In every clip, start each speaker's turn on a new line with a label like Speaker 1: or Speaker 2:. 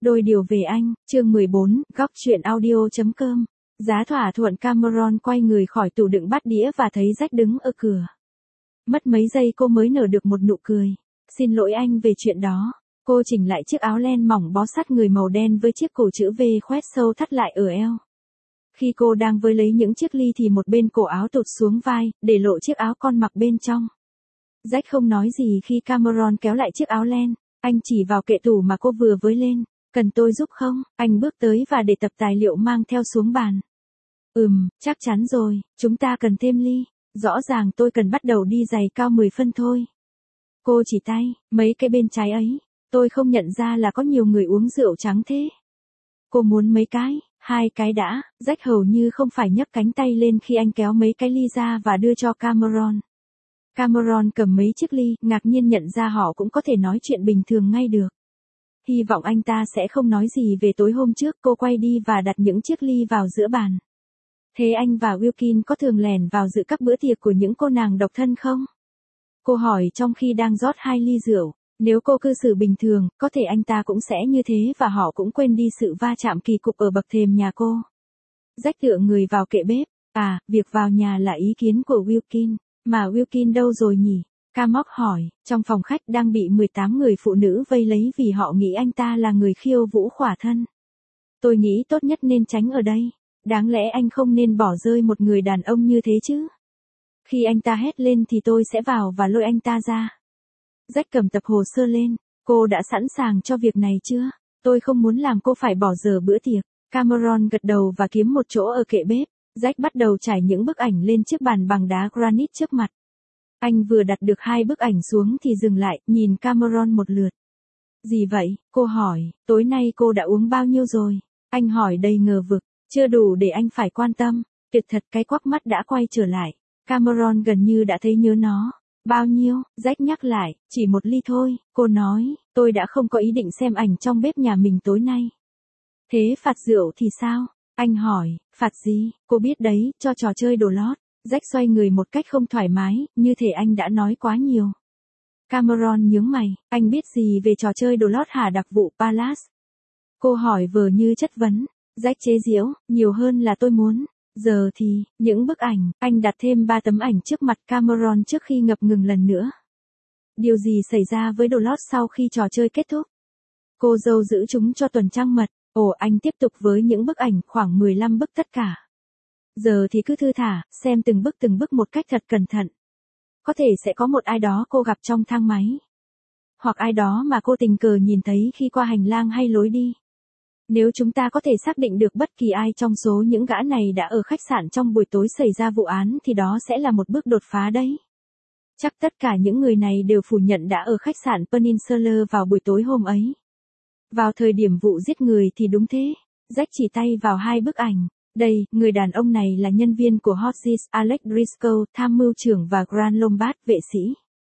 Speaker 1: Đôi điều về anh, chương 14, góc chuyện audio.com. Giá thỏa thuận Cameron quay người khỏi tủ đựng bát đĩa và thấy Jack đứng ở cửa. Mất mấy giây cô mới nở được một nụ cười. Xin lỗi anh về chuyện đó. Cô chỉnh lại chiếc áo len mỏng bó sát người màu đen với chiếc cổ chữ V khoét sâu thắt lại ở eo. Khi cô đang với lấy những chiếc ly thì một bên cổ áo tụt xuống vai, để lộ chiếc áo con mặc bên trong. Jack không nói gì khi Cameron kéo lại chiếc áo len. Anh chỉ vào kệ tủ mà cô vừa với lên. Cần tôi giúp không? Anh bước tới và để tập tài liệu mang theo xuống bàn. Chắc chắn rồi, chúng ta cần thêm ly. Rõ ràng tôi cần bắt đầu đi giày cao 10 phân thôi. Cô chỉ tay, mấy cái bên trái ấy. Tôi không nhận ra là có nhiều người uống rượu trắng thế. Cô muốn mấy cái? 2 cái đã. Jack hầu như không phải nhấc cánh tay lên khi anh kéo mấy cái ly ra và đưa cho Cameron. Cameron cầm mấy chiếc ly, ngạc nhiên nhận ra họ cũng có thể nói chuyện bình thường ngay được. Hy vọng anh ta sẽ không nói gì về tối hôm trước. Cô quay đi và đặt những chiếc ly vào giữa bàn. Thế anh và Wilkin có thường lẻn vào dự các bữa tiệc của những cô nàng độc thân không? Cô hỏi trong khi đang rót 2 ly rượu. Nếu cô cư xử bình thường, có thể anh ta cũng sẽ như thế và họ cũng quên đi sự va chạm kỳ cục ở bậc thềm nhà cô. Jack tựa người vào kệ bếp. Việc vào nhà là ý kiến của Wilkin. Mà Wilkin đâu rồi nhỉ? Camock hỏi, trong phòng khách đang bị 18 người phụ nữ vây lấy vì họ nghĩ anh ta là người khiêu vũ khỏa thân. Tôi nghĩ tốt nhất nên tránh ở đây. Đáng lẽ anh không nên bỏ rơi một người đàn ông như thế chứ. Khi anh ta hét lên thì tôi sẽ vào và lôi anh ta ra. Jack cầm tập hồ sơ lên. Cô đã sẵn sàng cho việc này chưa? Tôi không muốn làm cô phải bỏ giờ bữa tiệc. Cameron gật đầu và kiếm một chỗ ở kệ bếp. Jack bắt đầu trải những bức ảnh lên chiếc bàn bằng đá granite trước mặt. Anh vừa đặt được 2 bức ảnh xuống thì dừng lại, nhìn Cameron một lượt. Gì vậy? Cô hỏi, tối nay cô đã uống bao nhiêu rồi? Anh hỏi đầy ngờ vực, chưa đủ để anh phải quan tâm. Tuyệt thật, cái quắc mắt đã quay trở lại. Cameron gần như đã thấy nhớ nó. Bao nhiêu? Jack nhắc lại, chỉ 1 ly thôi. Cô nói, tôi đã không có ý định xem ảnh trong bếp nhà mình tối nay. Thế phạt rượu thì sao? Anh hỏi, phạt gì? Cô biết đấy, cho trò chơi đồ lót. Jack xoay người một cách không thoải mái, như thể anh đã nói quá nhiều. Cameron nhướng mày, anh biết gì về trò chơi đồ lót hả? Đặc vụ Palace? Cô hỏi vờ như chất vấn. Jack chế giễu, nhiều hơn là tôi muốn. Giờ thì, những bức ảnh, anh đặt thêm 3 tấm ảnh trước mặt Cameron trước khi ngập ngừng lần nữa. Điều gì xảy ra với đồ lót sau khi trò chơi kết thúc? Cô dâu giữ chúng cho tuần trăng mật. Anh tiếp tục với những bức ảnh, khoảng 15 bức tất cả. Giờ thì cứ thư thả, xem từng bức một cách thật cẩn thận. Có thể sẽ có một ai đó cô gặp trong thang máy. Hoặc ai đó mà cô tình cờ nhìn thấy khi qua hành lang hay lối đi. Nếu chúng ta có thể xác định được bất kỳ ai trong số những gã này đã ở khách sạn trong buổi tối xảy ra vụ án thì đó sẽ là một bước đột phá đấy. Chắc tất cả những người này đều phủ nhận đã ở khách sạn Peninsula vào buổi tối hôm ấy. Vào thời điểm vụ giết người thì đúng thế. Jack chỉ tay vào 2 bức ảnh. Đây, người đàn ông này là nhân viên của Hodges, Alex Driscoll, tham mưu trưởng và Grant Lombard, vệ sĩ.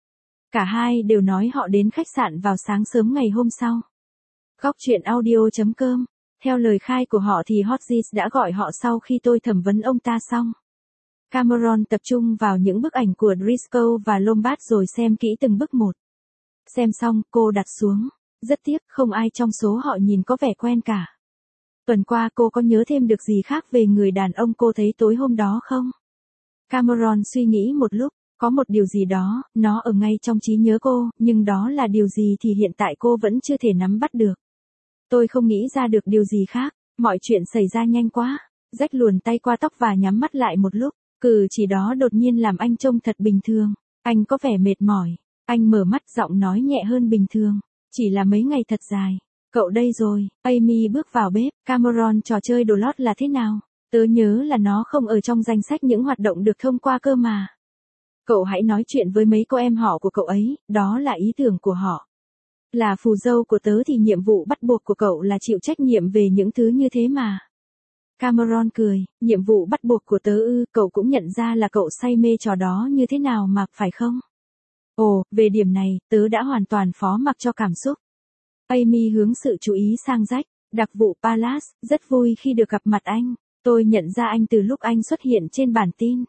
Speaker 1: Cả hai đều nói họ đến khách sạn vào sáng sớm ngày hôm sau. Góc chuyện audio.com. Theo lời khai của họ thì Hodges đã gọi họ sau khi tôi thẩm vấn ông ta xong. Cameron tập trung vào những bức ảnh của Driscoll và Lombard rồi xem kỹ từng bức một. Xem xong, cô đặt xuống. Rất tiếc, không ai trong số họ nhìn có vẻ quen cả. Tuần qua cô có nhớ thêm được gì khác về người đàn ông cô thấy tối hôm đó không? Cameron suy nghĩ một lúc, có một điều gì đó, nó ở ngay trong trí nhớ cô, nhưng đó là điều gì thì hiện tại cô vẫn chưa thể nắm bắt được. Tôi không nghĩ ra được điều gì khác, mọi chuyện xảy ra nhanh quá. Jack luồn tay qua tóc và nhắm mắt lại một lúc, cử chỉ đó đột nhiên làm anh trông thật bình thường. Anh có vẻ mệt mỏi. Anh mở mắt, giọng nói nhẹ hơn bình thường. Chỉ là mấy ngày thật dài. Cậu đây rồi. Amy bước vào bếp. Cameron, trò chơi đồ lót là thế nào? Tớ nhớ là nó không ở trong danh sách những hoạt động được thông qua cơ mà. Cậu hãy nói chuyện với mấy cô em họ của cậu ấy, đó là ý tưởng của họ. Là phù dâu của tớ thì nhiệm vụ bắt buộc của cậu là chịu trách nhiệm về những thứ như thế mà. Cameron cười, nhiệm vụ bắt buộc của tớ ư? Cậu cũng nhận ra là cậu say mê trò đó như thế nào mà, phải không? Về điểm này, tớ đã hoàn toàn phó mặc cho cảm xúc. Amy hướng sự chú ý sang Jack. Đặc vụ Palace, rất vui khi được gặp mặt anh. Tôi nhận ra anh từ lúc anh xuất hiện trên bản tin.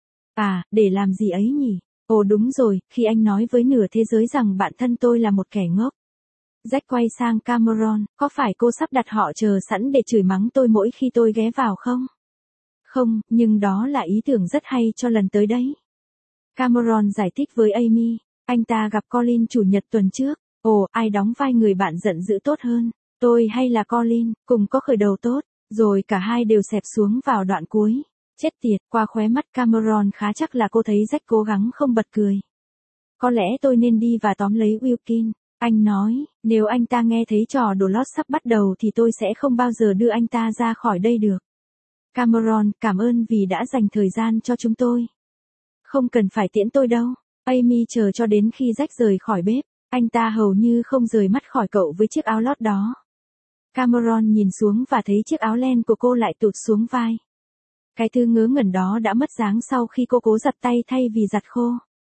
Speaker 1: Để làm gì ấy nhỉ? Đúng rồi, khi anh nói với nửa thế giới rằng bạn thân tôi là một kẻ ngốc. Jack quay sang Cameron, có phải cô sắp đặt họ chờ sẵn để chửi mắng tôi mỗi khi tôi ghé vào không? Không, nhưng đó là ý tưởng rất hay cho lần tới đấy. Cameron giải thích với Amy, anh ta gặp Colin chủ nhật tuần trước. Ồ, ai đóng vai người bạn giận dữ tốt hơn? Tôi hay là Colin, cùng có khởi đầu tốt, rồi cả hai đều xẹp xuống vào đoạn cuối. Chết tiệt, qua khóe mắt Cameron khá chắc là cô thấy Jack cố gắng không bật cười. Có lẽ tôi nên đi và tóm lấy Wilkin. Anh nói, nếu anh ta nghe thấy trò đổ lót sắp bắt đầu thì tôi sẽ không bao giờ đưa anh ta ra khỏi đây được. Cameron, cảm ơn vì đã dành thời gian cho chúng tôi. Không cần phải tiễn tôi đâu. Amy chờ cho đến khi Jack rời khỏi bếp. Anh ta hầu như không rời mắt khỏi cậu với chiếc áo lót đó. Cameron nhìn xuống và thấy chiếc áo len của cô lại tụt xuống vai. Cái thứ ngớ ngẩn đó đã mất dáng sau khi cô cố giặt tay thay vì giặt khô.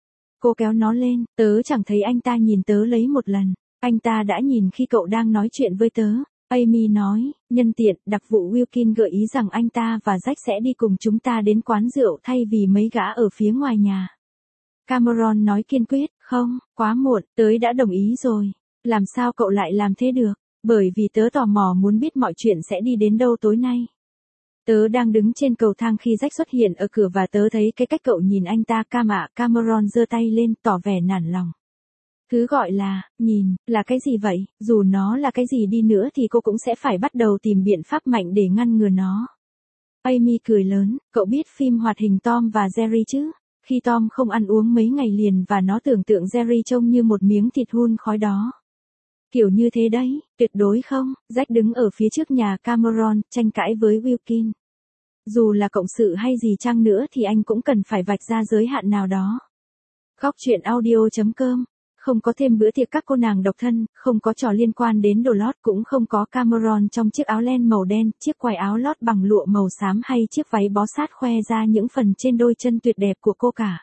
Speaker 1: Cô kéo nó lên, tớ chẳng thấy anh ta nhìn tớ lấy một lần. Anh ta đã nhìn khi cậu đang nói chuyện với tớ. Amy nói, nhân tiện, đặc vụ Wilkin gợi ý rằng anh ta và Jack sẽ đi cùng chúng ta đến quán rượu thay vì mấy gã ở phía ngoài nhà. Cameron nói kiên quyết, không, quá muộn, tớ đã đồng ý rồi. Làm sao cậu lại làm thế được? Bởi vì tớ tò mò muốn biết mọi chuyện sẽ đi đến đâu tối nay. Tớ đang đứng trên cầu thang khi Jack xuất hiện ở cửa và tớ thấy cái cách cậu nhìn anh ta. Cameron giơ tay lên tỏ vẻ nản lòng. Thứ gọi là, nhìn, là cái gì vậy? Dù nó là cái gì đi nữa thì cô cũng sẽ phải bắt đầu tìm biện pháp mạnh để ngăn ngừa nó. Amy cười lớn, cậu biết phim hoạt hình Tom và Jerry chứ? Khi Tom không ăn uống mấy ngày liền và nó tưởng tượng Jerry trông như một miếng thịt hun khói đó. Kiểu như thế đấy, tuyệt đối không. Jack đứng ở phía trước nhà Cameron, tranh cãi với Wilkin. Dù là cộng sự hay gì chăng nữa thì anh cũng cần phải vạch ra giới hạn nào đó. Góc truyện audio.com. Không có thêm bữa tiệc các cô nàng độc thân, không có trò liên quan đến đồ lót, cũng không có Cameron trong chiếc áo len màu đen, chiếc quai áo lót bằng lụa màu xám hay chiếc váy bó sát khoe ra những phần trên đôi chân tuyệt đẹp của cô cả.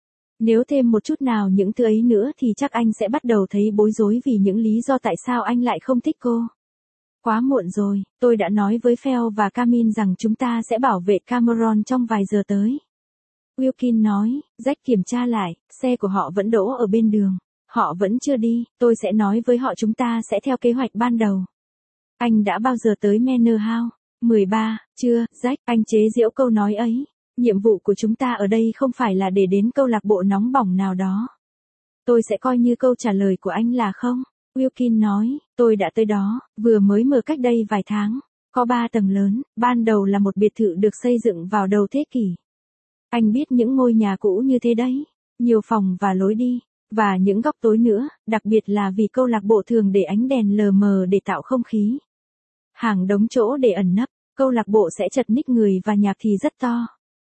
Speaker 1: Nếu thêm một chút nào những thứ ấy nữa thì chắc anh sẽ bắt đầu thấy bối rối vì những lý do tại sao anh lại không thích cô. Quá muộn rồi, tôi đã nói với Phil và Camille rằng chúng ta sẽ bảo vệ Cameron trong vài giờ tới. Wilkin nói, Jack kiểm tra lại, xe của họ vẫn đỗ ở bên đường. Họ vẫn chưa đi, tôi sẽ nói với họ chúng ta sẽ theo kế hoạch ban đầu. Anh đã bao giờ tới Manor House? 13, chưa, Jack, anh chế giễu câu nói ấy. Nhiệm vụ của chúng ta ở đây không phải là để đến câu lạc bộ nóng bỏng nào đó. Tôi sẽ coi như câu trả lời của anh là không. Wilkin nói, tôi đã tới đó, vừa mới mở cách đây vài tháng. Có 3 tầng lớn, ban đầu là một biệt thự được xây dựng vào đầu thế kỷ. Anh biết những ngôi nhà cũ như thế đấy, nhiều phòng và lối đi. Và những góc tối nữa, đặc biệt là vì câu lạc bộ thường để ánh đèn lờ mờ để tạo không khí. Hàng đống chỗ để ẩn nấp, câu lạc bộ sẽ chật ních người và nhạc thì rất to.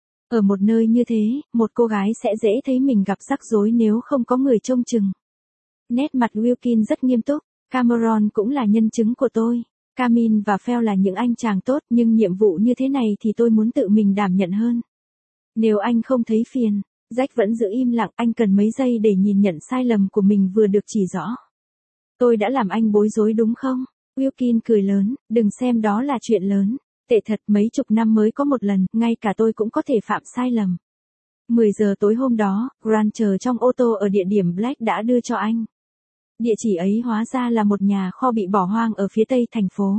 Speaker 1: Ở một nơi như thế, một cô gái sẽ dễ thấy mình gặp rắc rối nếu không có người trông chừng. Nét mặt Wilkin rất nghiêm túc, Cameron cũng là nhân chứng của tôi. Camille và Phil là những anh chàng tốt nhưng nhiệm vụ như thế này thì tôi muốn tự mình đảm nhận hơn. Nếu anh không thấy phiền. Jack vẫn giữ im lặng, anh cần mấy giây để nhìn nhận sai lầm của mình vừa được chỉ rõ. Tôi đã làm anh bối rối đúng không? Wilkin cười lớn, đừng xem đó là chuyện lớn. Tệ thật, mấy chục năm mới có một lần, ngay cả tôi cũng có thể phạm sai lầm. 10 giờ tối hôm đó, Grant chờ trong ô tô ở địa điểm Black đã đưa cho anh. Địa chỉ ấy hóa ra là một nhà kho bị bỏ hoang ở phía tây thành phố.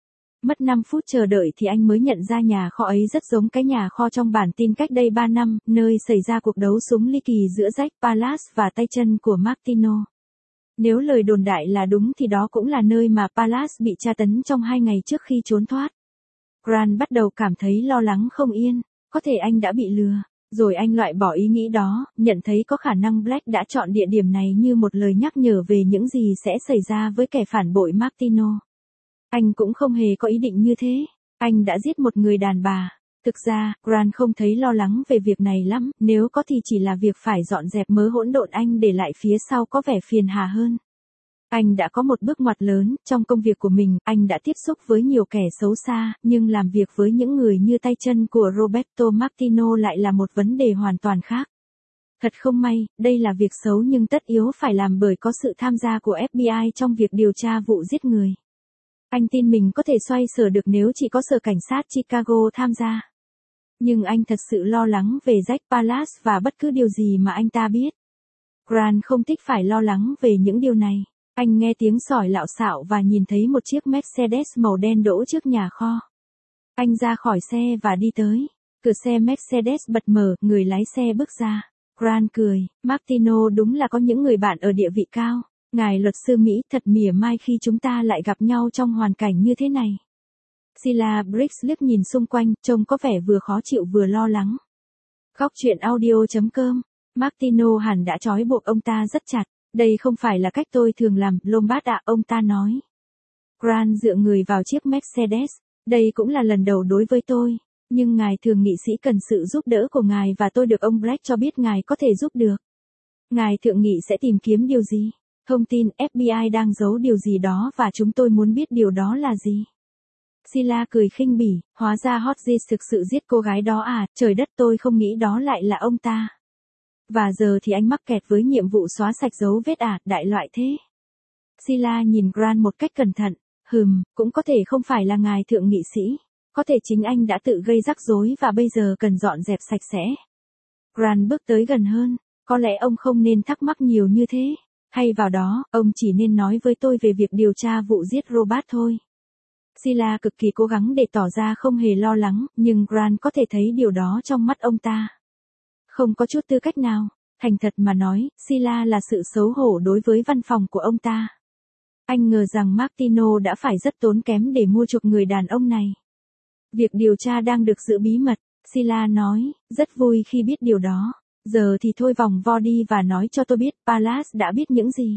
Speaker 1: Mất 5 phút chờ đợi thì anh mới nhận ra nhà kho ấy rất giống cái nhà kho trong bản tin cách đây 3 năm, nơi xảy ra cuộc đấu súng ly kỳ giữa Jack Palance và tay chân của Martino. Nếu lời đồn đại là đúng thì đó cũng là nơi mà Palance bị tra tấn trong 2 ngày trước khi trốn thoát. Grant bắt đầu cảm thấy lo lắng không yên, có thể anh đã bị lừa. Rồi anh loại bỏ ý nghĩ đó, nhận thấy có khả năng Black đã chọn địa điểm này như một lời nhắc nhở về những gì sẽ xảy ra với kẻ phản bội Martino. Anh cũng không hề có ý định như thế. Anh đã giết một người đàn bà. Thực ra, Grant không thấy lo lắng về việc này lắm, nếu có thì chỉ là việc phải dọn dẹp mớ hỗn độn anh để lại phía sau có vẻ phiền hà hơn. Anh đã có một bước ngoặt lớn, trong công việc của mình, anh đã tiếp xúc với nhiều kẻ xấu xa, nhưng làm việc với những người như tay chân của Roberto Martino lại là một vấn đề hoàn toàn khác. Thật không may, đây là việc xấu nhưng tất yếu phải làm bởi có sự tham gia của FBI trong việc điều tra vụ giết người. Anh tin mình có thể xoay sở được nếu chỉ có sở cảnh sát Chicago tham gia. Nhưng anh thật sự lo lắng về Jack Palance và bất cứ điều gì mà anh ta biết. Grant không thích phải lo lắng về những điều này. Anh nghe tiếng sỏi lạo xạo và nhìn thấy một chiếc Mercedes màu đen đỗ trước nhà kho. Anh ra khỏi xe và đi tới. Cửa xe Mercedes bật mở, người lái xe bước ra. Grant cười, Martino đúng là có những người bạn ở địa vị cao. Ngài luật sư Mỹ thật mỉa mai khi chúng ta lại gặp nhau trong hoàn cảnh như thế này. Sheila Briggs liếc nhìn xung quanh, trông có vẻ vừa khó chịu vừa lo lắng. Góc chuyện audio.com. Martino hẳn đã trói buộc ông ta rất chặt. Đây không phải là cách tôi thường làm, Lombard ạ, ông ta nói. Grant dựa người vào chiếc Mercedes. Đây cũng là lần đầu đối với tôi. Nhưng ngài thường nghị sĩ cần sự giúp đỡ của ngài và tôi được ông Bragg cho biết ngài có thể giúp được. Ngài thượng nghị sẽ tìm kiếm điều gì? Thông tin FBI đang giấu điều gì đó và chúng tôi muốn biết điều đó là gì. Sheila cười khinh bỉ, hóa ra Hodges thực sự giết cô gái đó à, trời đất, tôi không nghĩ đó lại là ông ta. Và giờ thì anh mắc kẹt với nhiệm vụ xóa sạch dấu vết à, đại loại thế. Sheila nhìn Grant một cách cẩn thận, cũng có thể không phải là ngài thượng nghị sĩ. Có thể chính anh đã tự gây rắc rối và bây giờ cần dọn dẹp sạch sẽ. Grant bước tới gần hơn, có lẽ ông không nên thắc mắc nhiều như thế. Hay vào đó, ông chỉ nên nói với tôi về việc điều tra vụ giết Robert thôi. Sheila cực kỳ cố gắng để tỏ ra không hề lo lắng, nhưng Grant có thể thấy điều đó trong mắt ông ta. Không có chút tư cách nào, thành thật mà nói, Sheila là sự xấu hổ đối với văn phòng của ông ta. Anh ngờ rằng Martino đã phải rất tốn kém để mua chuộc người đàn ông này. Việc điều tra đang được giữ bí mật, Sheila nói, rất vui khi biết điều đó. Giờ thì thôi vòng vo đi và nói cho tôi biết, Palace đã biết những gì.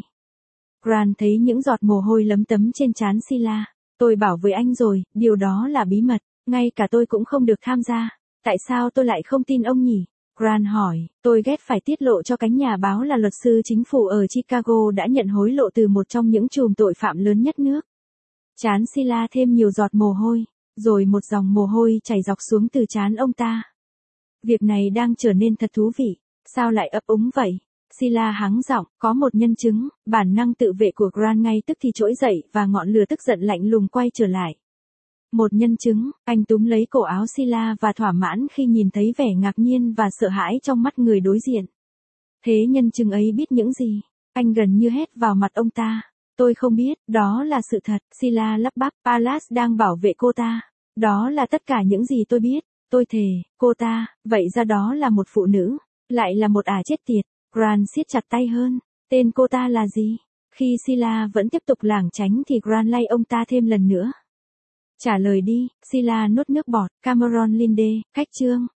Speaker 1: Grant thấy những giọt mồ hôi lấm tấm trên trán Sheila. Tôi bảo với anh rồi, điều đó là bí mật, ngay cả tôi cũng không được tham gia. Tại sao tôi lại không tin ông nhỉ? Grant hỏi, tôi ghét phải tiết lộ cho cánh nhà báo là luật sư chính phủ ở Chicago đã nhận hối lộ từ một trong những chùm tội phạm lớn nhất nước. Trán Sheila thêm nhiều giọt mồ hôi, rồi một dòng mồ hôi chảy dọc xuống từ trán ông ta. Việc này đang trở nên thật thú vị, sao lại ấp úng vậy? Sheila hắng giọng, có một nhân chứng, bản năng tự vệ của Grant ngay tức thì trỗi dậy và ngọn lửa tức giận lạnh lùng quay trở lại. Một nhân chứng, anh túm lấy cổ áo Sheila và thỏa mãn khi nhìn thấy vẻ ngạc nhiên và sợ hãi trong mắt người đối diện. Thế nhân chứng ấy biết những gì? Anh gần như hét vào mặt ông ta. Tôi không biết, đó là sự thật. Sheila lắp bắp, Palace đang bảo vệ cô ta. Đó là tất cả những gì tôi biết. Tôi thề, cô ta, vậy ra đó là một phụ nữ, lại là một ả chết tiệt. Grant siết chặt tay hơn. Tên cô ta là gì? Khi Sheila vẫn tiếp tục lảng tránh thì Grant lay ông ta thêm lần nữa. Trả lời đi, Sheila nuốt nước bọt, Cameron Linde, khách trương.